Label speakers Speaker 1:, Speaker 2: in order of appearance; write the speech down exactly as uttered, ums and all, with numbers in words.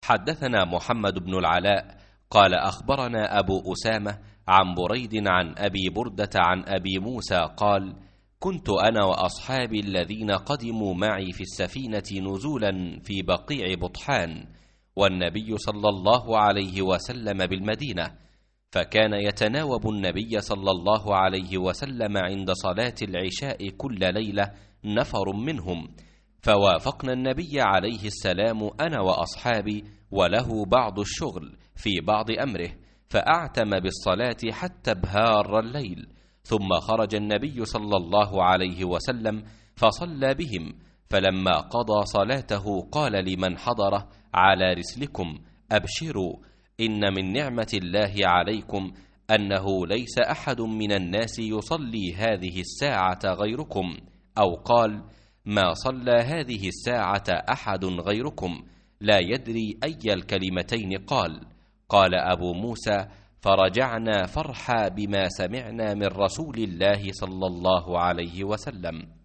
Speaker 1: حدثنا محمد بن العلاء قال أخبرنا أبو أسامة عن بريد عن أبي بردة عن أبي موسى قال: كنت أنا وأصحابي الذين قدموا معي في السفينة نزولا في بقيع بطحان، والنبي صلى الله عليه وسلم بالمدينة، فكان يتناوب النبي صلى الله عليه وسلم عند صلاة العشاء كل ليلة نفر منهم، فوافقنا النبي عليه السلام أنا وأصحابي وله بعض الشغل في بعض أمره، فأعتم بالصلاة حتى ابهار الليل، ثم خرج النبي صلى الله عليه وسلم فصلى بهم، فلما قضى صلاته قال لمن حضره: على رسلكم، أبشروا، إن من نعمة الله عليكم أنه ليس أحد من الناس يصلي هذه الساعة غيركم، أو قال: ما صلى هذه الساعة أحد غيركم، لا يدري أي الكلمتين قال. قال أبو موسى: فرجعنا فرحا بما سمعنا من رسول الله صلى الله عليه وسلم.